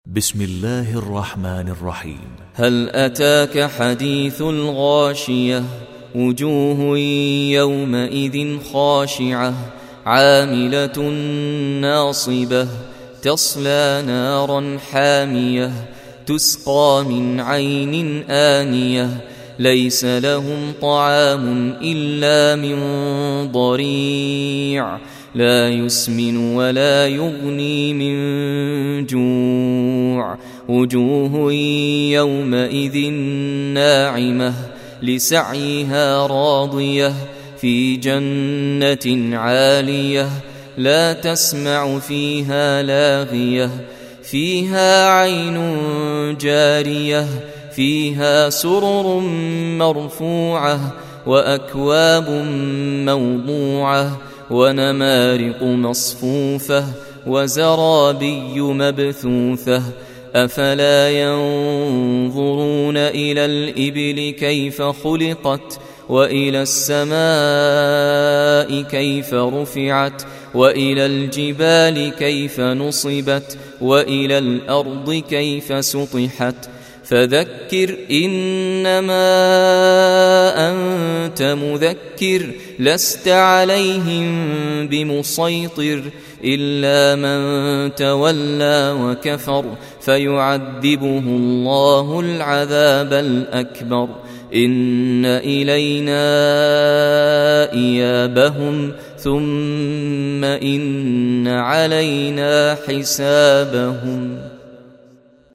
بسم الله الرحمن الرحيم. هل أتاك حديث الغاشية وجوه يومئذ خاشعة عاملة ناصبة تصلى نارا حامية تسقى من عين آنية ليس لهم طعام إلا من ضريع لا يسمن ولا يغني من جوع وجوه يومئذ ناعمة لسعيها راضية في جنة عالية لا تسمع فيها لاغية فيها عين جارية فيها سرر مرفوعة وأكواب موضوعة ونمارق مصفوفة وزرابي مبثوثة أفلا ينظرون إلى الإبل كيف خلقت وإلى السماء كيف رفعت وإلى الجبال كيف نصبت وإلى الأرض كيف سطحت فذكر إنما أنت مذكر لست عليهم بمسيطر إلا من تولى وكفر فيعذبه الله العذاب الأكبر إن إلينا إيابهم ثم إن علينا حسابهم.